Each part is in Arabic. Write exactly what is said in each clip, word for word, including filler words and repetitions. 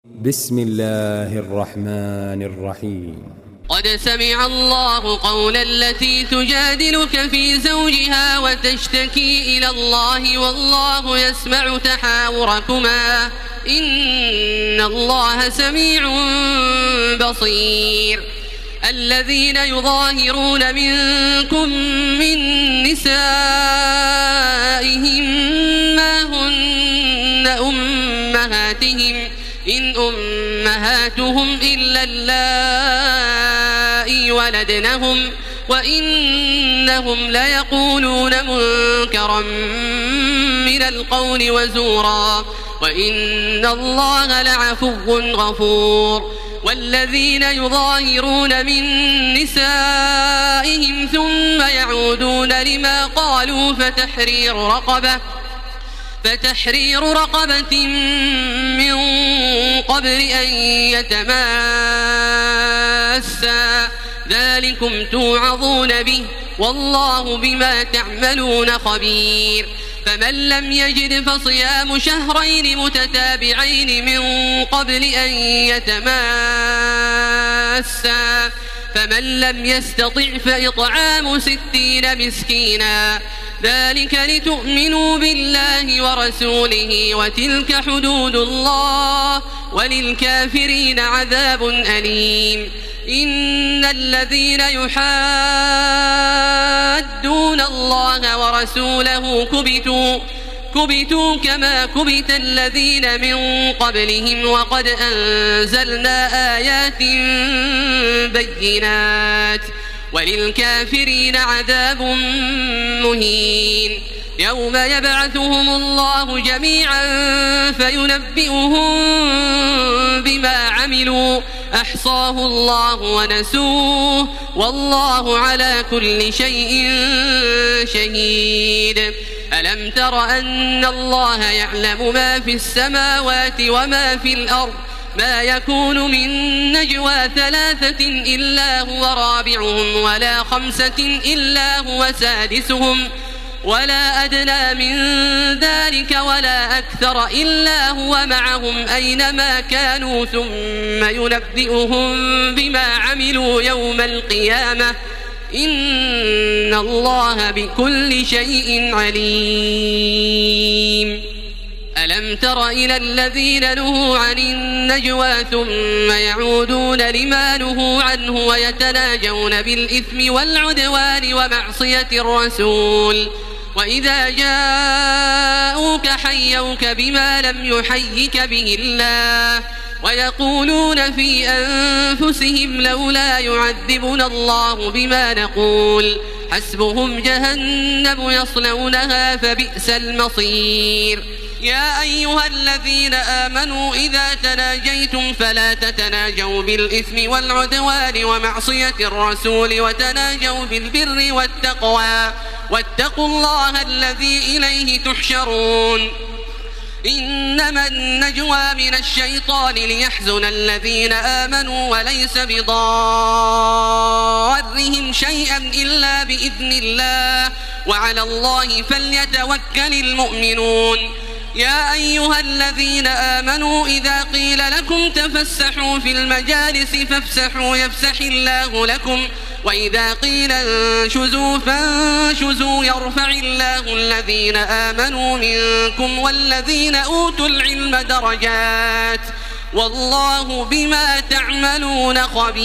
بسم الله الرحمن الرحيم. قد سمع الله قول التي تجادلك في زوجها وتشتكي إلى الله والله يسمع تحاوركما إن الله سميع بصير. الذين يظاهرون منكم من نسائهم ما هن أمهاتهم إن أمهاتهم إلا اللائي ولدنهم وإنهم ليقولون منكرا من القول وزورا وإن الله لعفو غفور. والذين يظاهرون من نسائهم ثم يعودون لما قالوا فتحرير رقبة فتحرير رقبة من قبل أن يتماسا ذلكم توعظون به والله بما تعملون خبير. فمن لم يجد فصيام شهرين متتابعين من قبل أن يتماسا فمن لم يستطع فإطعام ستين مسكينا ذلك لتؤمنوا بالله ورسوله وتلك حدود الله وللكافرين عذاب أليم. إن الذين يحادون الله ورسوله كبتوا كبتوا كما كبت الذين من قبلهم وقد أنزلنا آيات بينات وللكافرين عذاب مهين. يوم يبعثهم الله جميعا فينبئهم بما عملوا أحصاه الله ونسوه والله على كل شيء شهيد. ألم تر أن الله يعلم ما في السماوات وما في الأرض ما يكون من نجوى ثلاثة إلا هو رابعهم ولا خمسة إلا هو سادسهم ولا أدنى من ذلك ولا أكثر إلا هو معهم أينما كانوا ثم ينبئهم بما عملوا يوم القيامة إن الله بكل شيء عليم. ألم تر إلى الذين نهوا عن النجوى ثم يعودون لما نهوا عنه ويتناجون بالإثم والعدوان ومعصية الرسول وإذا جاءوك حيوك بما لم يحيك به الله ويقولون في أنفسهم لولا يعذبنا الله بما نقول حسبهم جهنم يصلونها فبئس المصير. يا أيها الذين آمنوا إذا تناجيتم فلا تتناجوا بالإثم والعدوان ومعصية الرسول وتناجوا بالبر والتقوى واتقوا الله الذي إليه تحشرون. إنما النجوى من الشيطان ليحزن الذين آمنوا وليس بضارهم شيئا إلا بإذن الله وعلى الله فليتوكل المؤمنون. يا أيها الذين آمنوا إذا قيل لكم تفسحوا في المجالس فافسحوا يفسح الله لكم وإذا قيل انشزوا فانشزوا يرفع الله الذين آمنوا منكم والذين أوتوا العلم درجات والله بما تعملون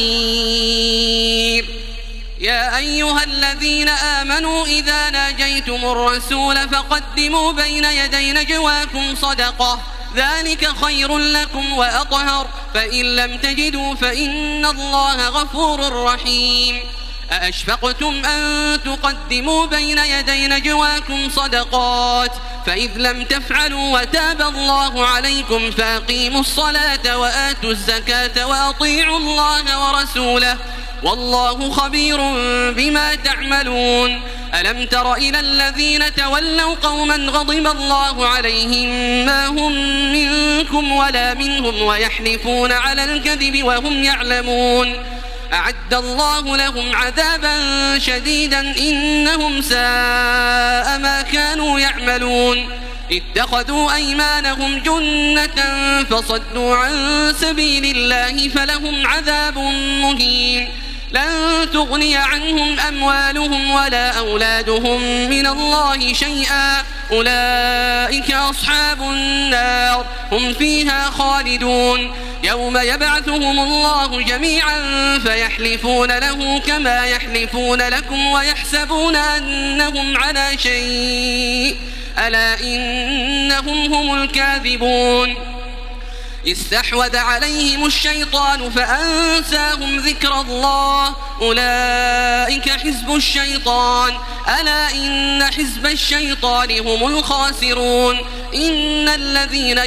خبير. يا أيها الذين آمنوا إذا ناجيتم الرسول فقدموا بين يدي نجواكم صدقة ذلك خير لكم وأطهر فإن لم تجدوا فإن الله غفور رحيم. أأشفقتم أن تقدموا بين يدي نجواكم صدقات فإذ لم تفعلوا وتاب الله عليكم فأقيموا الصلاة وآتوا الزكاة وأطيعوا الله ورسوله والله خبير بما تعملون. ألم تر إلى الذين تولوا قوما غضب الله عليهم ما هم منكم ولا منهم ويحلفون على الكذب وهم يعلمون أعد الله لهم عذابا شديدا إنهم ساء ما كانوا يعملون. اتخذوا أيمانهم جنة فصدوا عن سبيل الله فلهم عذاب مهين لن تغني عنهم أموالهم ولا أولادهم من الله شيئا أولئك أصحاب النار هم فيها خالدون يوم يبعثهم الله جميعا فيحلفون له كما يحلفون لكم ويحسبون أنهم على شيء ألا إنهم هم الكاذبون استحوذ عليهم الشيطان فأنساهم ذكر الله أولئك حزب الشيطان ألا إن حزب الشيطان هم الخاسرون إن الذين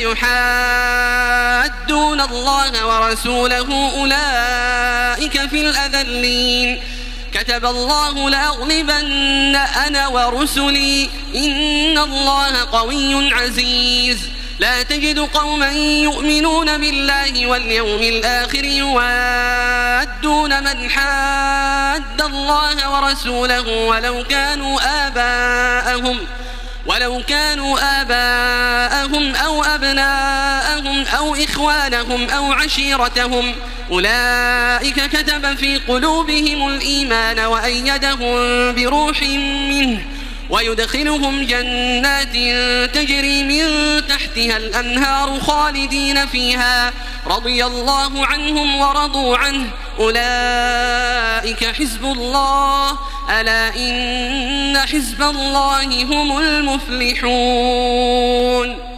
يحادون الله ورسوله أولئك في الأذلين كتب الله لأغلبن أنا ورسلي إن الله قوي عزيز لا تجد قوما يؤمنون بالله واليوم الآخر يوادون من حاد الله ورسوله ولو كانوا آباءهم ولو كانوا آباءهم أو أبناءهم أو إخوانهم أو عشيرتهم أولئك كتب في قلوبهم الإيمان وأيدهم بروح منه ويدخلهم جنات تجري من تحتها الأنهار خالدين فيها رضي الله عنهم ورضوا عنه أولئك حزب الله ألا إن حزب الله هم المفلحون.